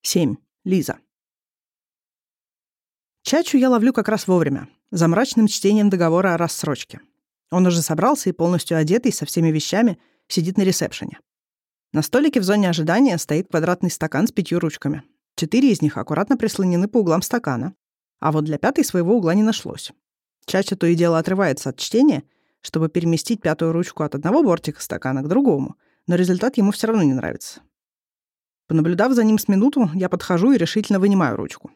7. Лиза. Чачу я ловлю как раз вовремя, за мрачным чтением договора о рассрочке. Он уже собрался и полностью одетый, со всеми вещами, сидит на ресепшене. На столике в зоне ожидания стоит квадратный стакан с 5 ручками. 4 из них аккуратно прислонены по углам стакана, а вот для 5-й своего угла не нашлось. Чача то и дело отрывается от чтения, чтобы переместить 5-ю ручку от одного бортика стакана к другому, но результат ему все равно не нравится. Понаблюдав за ним с минуту, я подхожу и решительно вынимаю ручку.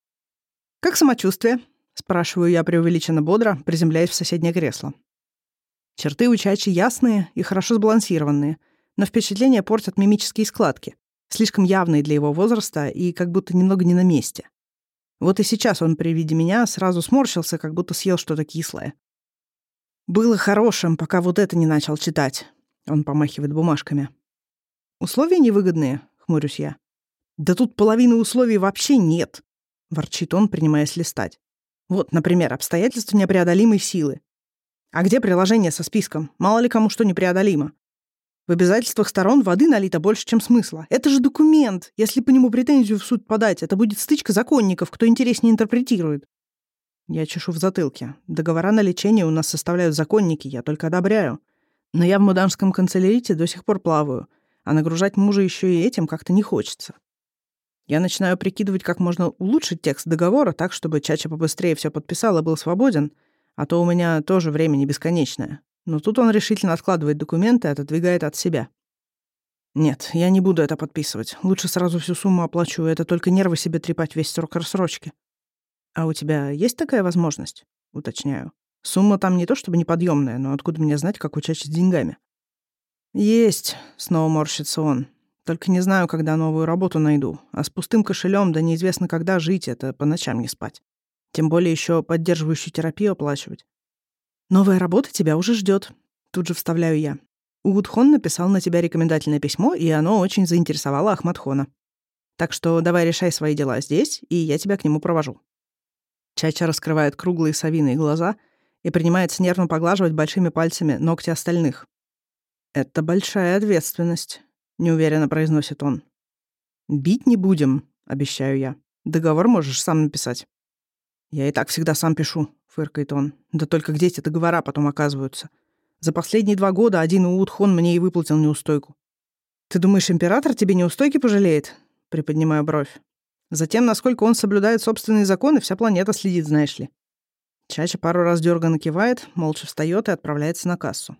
«Как самочувствие?» — спрашиваю я преувеличенно бодро, приземляясь в соседнее кресло. Черты у Чачи ясные и хорошо сбалансированные, но впечатление портят мимические складки, слишком явные для его возраста и как будто немного не на месте. Вот и сейчас он при виде меня сразу сморщился, как будто съел что-то кислое. «Было хорошим, пока вот это не начал читать», — он помахивает бумажками. «Условия невыгодные», — хмурюсь я. «Да тут половины условий вообще нет», — ворчит он, принимаясь листать. «Вот, например, обстоятельства непреодолимой силы. А где приложение со списком? Мало ли кому что непреодолимо. В обязательствах сторон воды налито больше, чем смысла. Это же документ. Если по нему претензию в суд подать, это будет стычка законников, кто интереснее интерпретирует». Я чешу в затылке. Договора на лечение у нас составляют законники, я только одобряю. Но я в муданском канцелярите до сих пор плаваю, а нагружать мужа еще и этим как-то не хочется. Я начинаю прикидывать, как можно улучшить текст договора так, чтобы Чача побыстрее все подписал и был свободен, а то у меня тоже время не бесконечное. Но тут он решительно откладывает документы и отодвигает от себя. «Нет, я не буду это подписывать. Лучше сразу всю сумму оплачу, это только нервы себе трепать весь срок рассрочки». «А у тебя есть такая возможность?» — уточняю. «Сумма там не то чтобы неподъемная, но откуда мне знать, как у Чачи с деньгами?» «Есть», — снова морщится он. «Только не знаю, когда новую работу найду. А с пустым кошелем, да неизвестно когда жить, это по ночам не спать. Тем более еще поддерживающую терапию оплачивать». «Новая работа тебя уже ждет», — тут же вставляю я. Угудхон написал на тебя рекомендательное письмо, и оно очень заинтересовало Ахмадхона. Так что давай решай свои дела здесь, и я тебя к нему провожу». Чача раскрывает круглые совиные глаза и принимается нервно поглаживать большими пальцами ногти остальных. «Это большая ответственность», — неуверенно произносит он. «Бить не будем», — обещаю я. «Договор можешь сам написать». «Я и так всегда сам пишу», — фыркает он. «Да только где эти договора потом оказываются? За последние 2 года один Уудхон мне и выплатил неустойку». «Ты думаешь, император тебе неустойки пожалеет?» — приподнимаю бровь. «Затем, насколько он соблюдает собственные законы, вся планета следит, знаешь ли». Чача пару раз дёрганно кивает, молча встает и отправляется на кассу.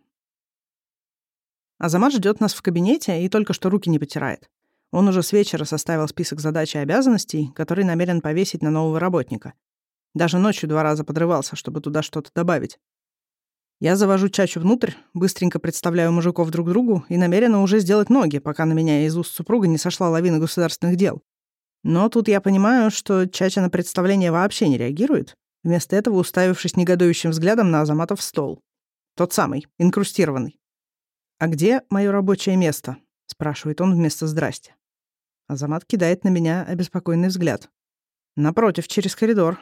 Азамат ждет нас в кабинете и только что руки не потирает. Он уже с вечера составил список задач и обязанностей, которые намерен повесить на нового работника. Даже ночью 2 раза подрывался, чтобы туда что-то добавить. Я завожу Чачу внутрь, быстренько представляю мужиков друг другу и намерена уже сделать ноги, пока на меня из уст супруга не сошла лавина государственных дел. Но тут я понимаю, что Чача на представление вообще не реагирует, вместо этого уставившись негодующим взглядом на Азамата в стол. Тот самый, инкрустированный. «А где мое рабочее место?» — спрашивает он вместо «здрасте». Азамат кидает на меня обеспокоенный взгляд. «Напротив, через коридор».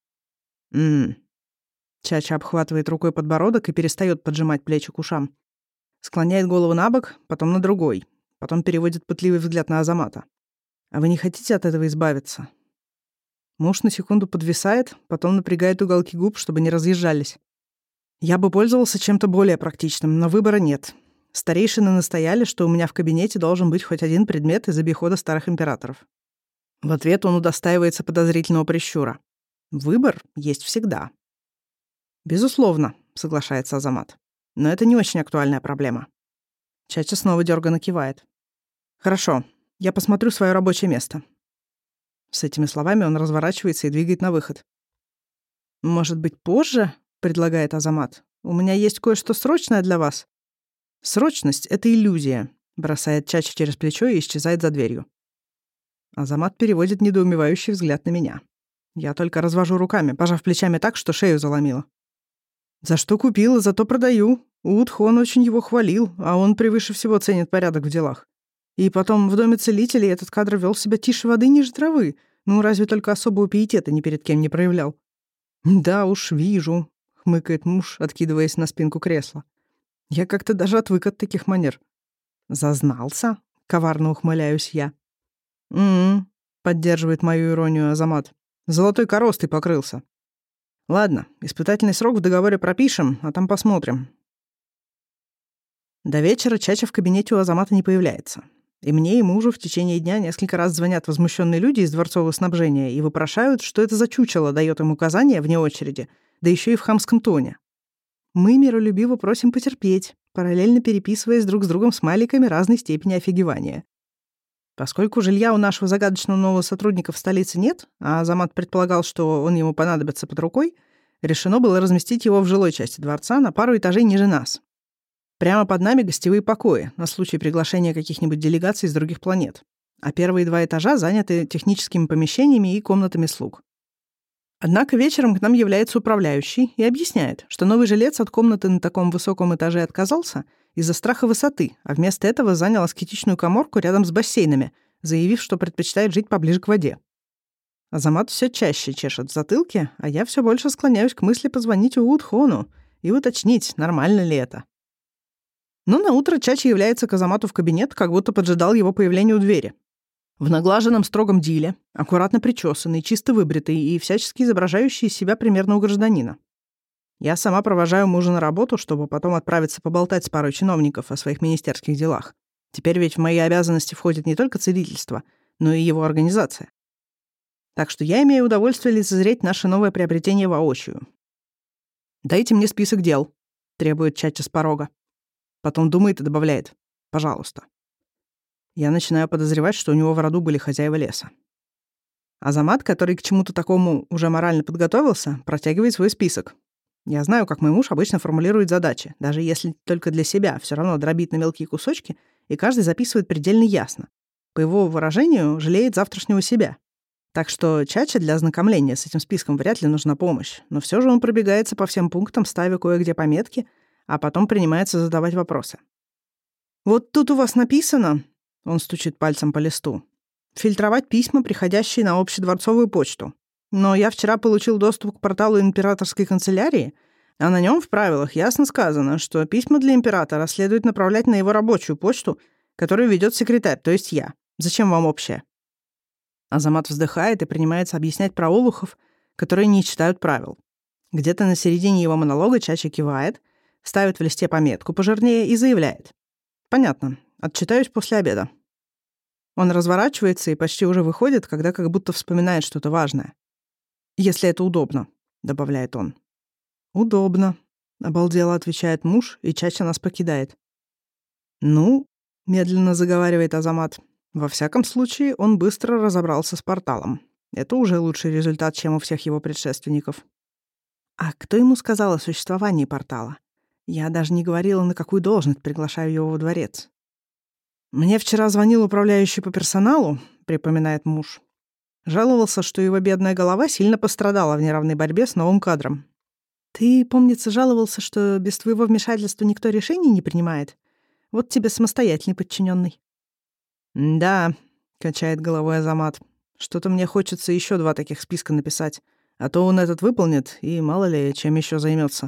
Чача обхватывает рукой подбородок и перестает поджимать плечи к ушам. Склоняет голову на бок, потом на другой. Потом переводит пытливый взгляд на Азамата. «А вы не хотите от этого избавиться?» Муж на секунду подвисает, потом напрягает уголки губ, чтобы не разъезжались. «Я бы пользовался чем-то более практичным, но выбора нет. Старейшины настояли, что у меня в кабинете должен быть хоть один предмет из обихода старых императоров». В ответ он удостаивается подозрительного прищура. «Выбор есть всегда». «Безусловно», — соглашается Азамат. «Но это не очень актуальная проблема». Чача снова дёрганно кивает. «Хорошо, я посмотрю свое рабочее место». С этими словами он разворачивается и двигает на выход. «Может быть, позже?» — предлагает Азамат. «У меня есть кое-что срочное для вас». «Срочность — это иллюзия», — бросает Чача через плечо и исчезает за дверью. Азамат переводит недоумевающий взгляд на меня. Я только развожу руками, пожав плечами так, что шею заломило. «За что купила, зато продаю. Уудхон очень его хвалил, а он превыше всего ценит порядок в делах. И потом в доме целителей этот кадр вел себя тише воды ниже травы. Ну, разве только особого пиетета ни перед кем не проявлял». «Да уж, вижу», — хмыкает муж, откидываясь на спинку кресла. «Я как-то даже отвык от таких манер». «Зазнался?» — коварно ухмыляюсь я. Поддерживает мою иронию Азамат. Золотой коростой покрылся. Ладно, испытательный срок в договоре пропишем, а там посмотрим. До вечера Чача в кабинете у Азамата не появляется. И мне, и мужу в течение дня несколько раз звонят возмущенные люди из дворцового снабжения и вопрошают, что это за чучело дает им указания вне очереди, да еще и в хамском тоне. Мы миролюбиво просим потерпеть, параллельно переписываясь друг с другом смайликами разной степени офигевания. Поскольку жилья у нашего загадочного нового сотрудника в столице нет, а Азамат предполагал, что он ему понадобится под рукой, решено было разместить его в жилой части дворца на пару этажей ниже нас. Прямо под нами гостевые покои на случай приглашения каких-нибудь делегаций из других планет, а первые 2 этажа заняты техническими помещениями и комнатами слуг. Однако вечером к нам является управляющий и объясняет, что новый жилец от комнаты на таком высоком этаже отказался из-за страха высоты, а вместо этого занял аскетичную каморку рядом с бассейнами, заявив, что предпочитает жить поближе к воде. Азамат все чаще чешет в затылке, а я все больше склоняюсь к мысли позвонить Уудхону и уточнить, нормально ли это. Но наутро Чача является к Азамату в кабинет, как будто поджидал его появление у двери. В наглаженном строгом диле, аккуратно причесанный, чисто выбритый и всячески изображающий из себя примерного гражданина. Я сама провожаю мужа на работу, чтобы потом отправиться поболтать с парой чиновников о своих министерских делах. Теперь ведь в мои обязанности входит не только целительство, но и его организация. Так что я имею удовольствие лицезреть наше новое приобретение воочию. «Дайте мне список дел», — требует Чача с порога. Потом думает и добавляет: «Пожалуйста». Я начинаю подозревать, что у него в роду были хозяева леса. Азамат, который к чему-то такому уже морально подготовился, протягивает свой список. Я знаю, как мой муж обычно формулирует задачи, даже если только для себя, все равно дробит на мелкие кусочки, и каждый записывает предельно ясно. По его выражению, жалеет завтрашнего себя. Так что Чаче для ознакомления с этим списком вряд ли нужна помощь, но все же он пробегается по всем пунктам, ставя кое-где пометки, а потом принимается задавать вопросы. «Вот тут у вас написано...» — он стучит пальцем по листу. «Фильтровать письма, приходящие на общедворцовую почту. Но я вчера получил доступ к порталу императорской канцелярии, а на нем в правилах ясно сказано, что письма для императора следует направлять на его рабочую почту, которую ведет секретарь, то есть я. Зачем вам общая?» Азамат вздыхает и принимается объяснять про олухов, которые не читают правил. Где-то на середине его монолога Чача кивает, ставит в листе пометку пожирнее и заявляет: «Понятно, отчитаюсь после обеда». Он разворачивается и почти уже выходит, когда как будто вспоминает что-то важное. «Если это удобно», — добавляет он. «Удобно», — обалдело отвечает муж, и Чача нас покидает. «Ну», — медленно заговаривает Азамат, «во всяком случае, он быстро разобрался с порталом. Это уже лучший результат, чем у всех его предшественников». «А кто ему сказал о существовании портала? Я даже не говорила, на какую должность приглашаю его во дворец». «Мне вчера звонил управляющий по персоналу», — припоминает муж. Жаловался, что его бедная голова сильно пострадала в неравной борьбе с новым кадром. «Ты, помнится, жаловался, что без твоего вмешательства никто решений не принимает? Вот тебе самостоятельный подчиненный». «Да», — качает головой Азамат, — «что-то мне хочется еще 2 таких списка написать, а то он этот выполнит, и мало ли, чем еще займется».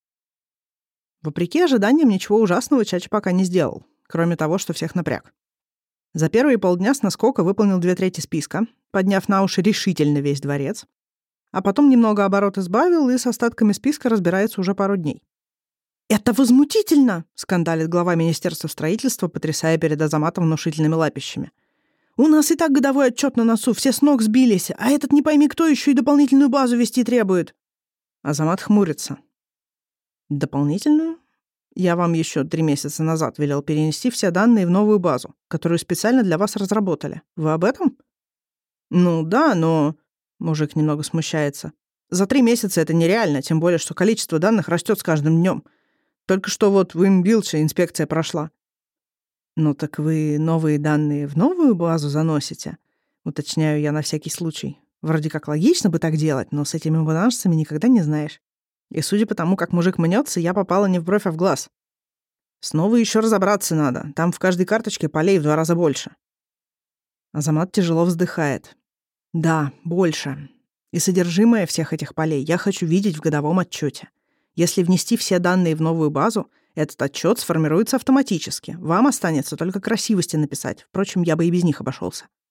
Вопреки ожиданиям, ничего ужасного Чача пока не сделал, кроме того, что всех напряг. За первые полдня с наскока выполнил 2/3 списка, подняв на уши решительно весь дворец, а потом немного оборот избавил и с остатками списка разбирается уже пару дней. «Это возмутительно!» — скандалит глава Министерства строительства, потрясая перед Азаматом внушительными лапищами. «У нас и так годовой отчет на носу, все с ног сбились, а этот не пойми кто еще и дополнительную базу вести требует». Азамат хмурится. «Дополнительную? Я вам еще 3 месяца назад велел перенести все данные в новую базу, которую специально для вас разработали. Вы об этом?» «Ну да, но...» — мужик немного смущается. «За 3 месяца это нереально, тем более, что количество данных растет с каждым днем. Только что вот в Имбилче инспекция прошла». «Ну так вы новые данные в новую базу заносите?» — уточняю я на всякий случай. Вроде как логично бы так делать, но с этими бананжцами никогда не знаешь. И судя по тому, как мужик мнется, я попала не в бровь, а в глаз. «Снова еще разобраться надо. Там в каждой карточке полей в 2 раза больше». Азамат тяжело вздыхает. «Да, больше. И содержимое всех этих полей я хочу видеть в годовом отчете. Если внести все данные в новую базу, этот отчет сформируется автоматически. Вам останется только красивости написать. Впрочем, я бы и без них обошелся».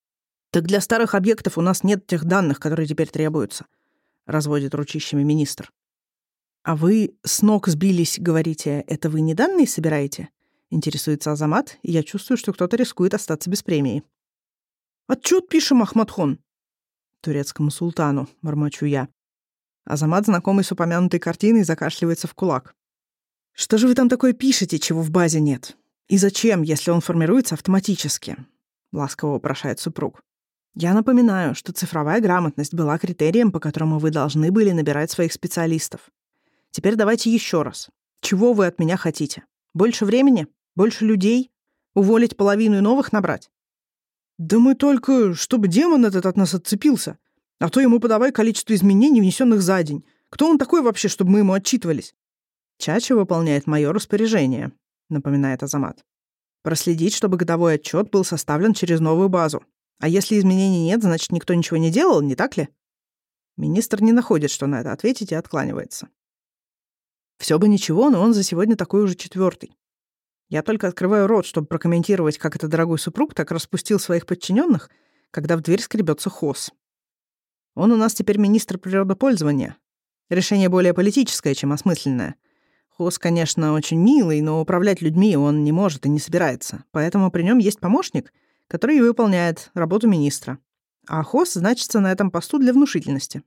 Так для старых объектов у нас нет тех данных, которые теперь требуются, разводит ручищами министр. А вы с ног сбились, говорите, это вы не данные собираете? Интересуется Азамат, и я чувствую, что кто-то рискует остаться без премии. Отчет пишем, Ахматхон. Турецкому султану, бормочу я. Азамат, знакомый с упомянутой картиной, закашливается в кулак. Что же вы там такое пишете, чего в базе нет? И зачем, если он формируется автоматически? Ласково вопрошает супруг. Я напоминаю, что цифровая грамотность была критерием, по которому вы должны были набирать своих специалистов. Теперь давайте еще раз. Чего вы от меня хотите? Больше времени? Больше людей? Уволить половину и новых набрать? Да мы только, чтобы демон этот от нас отцепился. А то ему подавай количество изменений, внесенных за день. Кто он такой вообще, чтобы мы ему отчитывались? Чача выполняет мое распоряжение, напоминает Азамат. Проследить, чтобы годовой отчет был составлен через новую базу. А если изменений нет, значит, никто ничего не делал, не так ли? Министр не находит, что на это ответить, и откланивается. Все бы ничего, но он за сегодня такой уже 4-й. Я только открываю рот, чтобы прокомментировать, как этот дорогой супруг так распустил своих подчиненных, когда в дверь скребется Хос. Он у нас теперь министр природопользования. Решение более политическое, чем осмысленное. Хос, конечно, очень милый, но управлять людьми он не может и не собирается. Поэтому при нем есть помощник, который и выполняет работу министра. А Хос значится на этом посту для внушительности.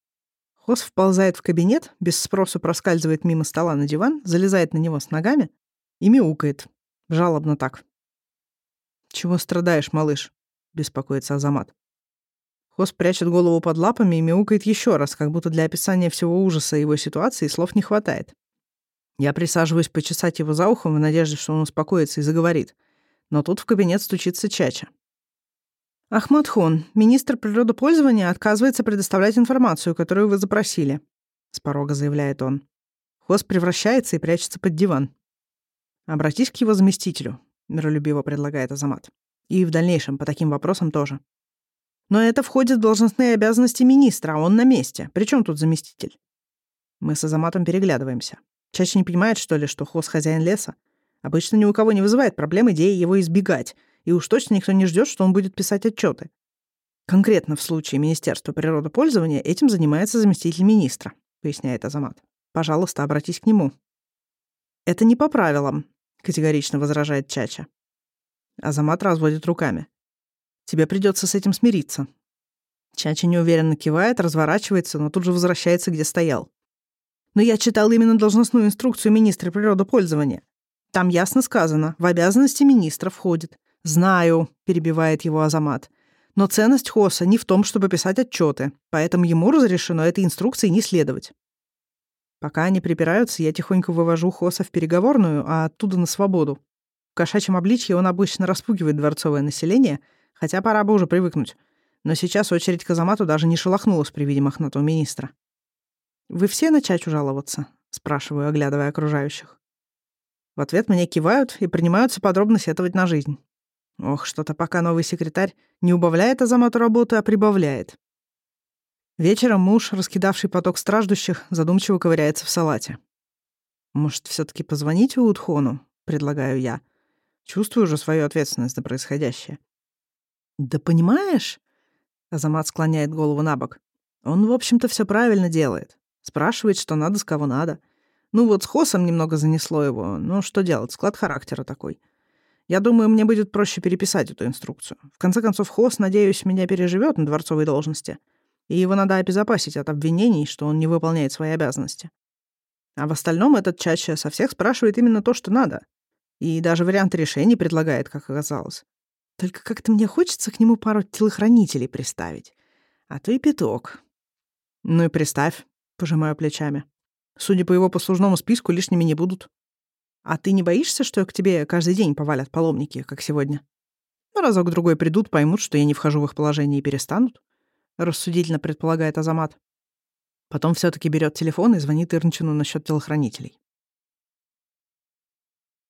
Хос вползает в кабинет, без спросу проскальзывает мимо стола на диван, залезает на него с ногами и мяукает. Жалобно так. «Чего страдаешь, малыш?» — беспокоится Азамат. Хос прячет голову под лапами и мяукает еще раз, как будто для описания всего ужаса его ситуации слов не хватает. Я присаживаюсь почесать его за ухом в надежде, что он успокоится и заговорит. Но тут в кабинет стучится Чача. «Ахматхон, министр природопользования отказывается предоставлять информацию, которую вы запросили», — с порога заявляет он. Хос превращается и прячется под диван. «Обратись к его заместителю», — миролюбиво предлагает Азамат. «И в дальнейшем по таким вопросам тоже». «Но это входит в должностные обязанности министра, а он на месте. При чем тут заместитель?» Мы с Азаматом переглядываемся. Чача не понимает, что ли, что Хос хозяин леса? Обычно ни у кого не вызывает проблем идеи его избегать, и уж точно никто не ждет, что он будет писать отчеты. Конкретно в случае Министерства природопользования этим занимается заместитель министра, поясняет Азамат. Пожалуйста, обратись к нему. Это не по правилам, категорично возражает Чача. Азамат разводит руками. Тебе придется с этим смириться. Чача неуверенно кивает, разворачивается, но тут же возвращается, где стоял. Но я читал именно должностную инструкцию министра природопользования. Там ясно сказано, в обязанности министра входит. «Знаю», — перебивает его Азамат. «Но ценность Хоса не в том, чтобы писать отчеты, поэтому ему разрешено этой инструкции не следовать». Пока они припираются, я тихонько вывожу Хоса в переговорную, а оттуда на свободу. В кошачьем обличье он обычно распугивает дворцовое население, хотя пора бы уже привыкнуть. Но сейчас очередь к Азамату даже не шелохнулась при виде мохнатого министра. «Вы все на Чачу жаловаться?» — спрашиваю, оглядывая окружающих. В ответ мне кивают и принимаются подробно сетовать на жизнь. Ох, что-то пока новый секретарь не убавляет Азамату работы, а прибавляет. Вечером муж, раскидавший поток страждущих, задумчиво ковыряется в салате. «Может, все-таки позвонить Уудхону?» — предлагаю я. Чувствую уже свою ответственность за происходящее. «Да понимаешь?» — Азамат склоняет голову на бок. «Он, в общем-то, все правильно делает. Спрашивает, что надо, с кого надо. Ну вот с Хосом немного занесло его. Ну что делать, склад характера такой. Я думаю, мне будет проще переписать эту инструкцию. В конце концов, Хос, надеюсь, меня переживет на дворцовой должности. И его надо обезопасить от обвинений, что он не выполняет свои обязанности. А в остальном этот Чача со всех спрашивает именно то, что надо. И даже варианты решений предлагает, как оказалось. Только как-то мне хочется к нему пару телохранителей приставить. А то и пяток. Ну и приставь, пожимаю плечами. Судя по его послужному списку, лишними не будут. А ты не боишься, что к тебе каждый день повалят паломники, как сегодня? Ну, разок-другой придут, поймут, что я не вхожу в их положение и перестанут. Рассудительно предполагает Азамат. Потом все-таки берет телефон и звонит Ирнчину насчет телохранителей.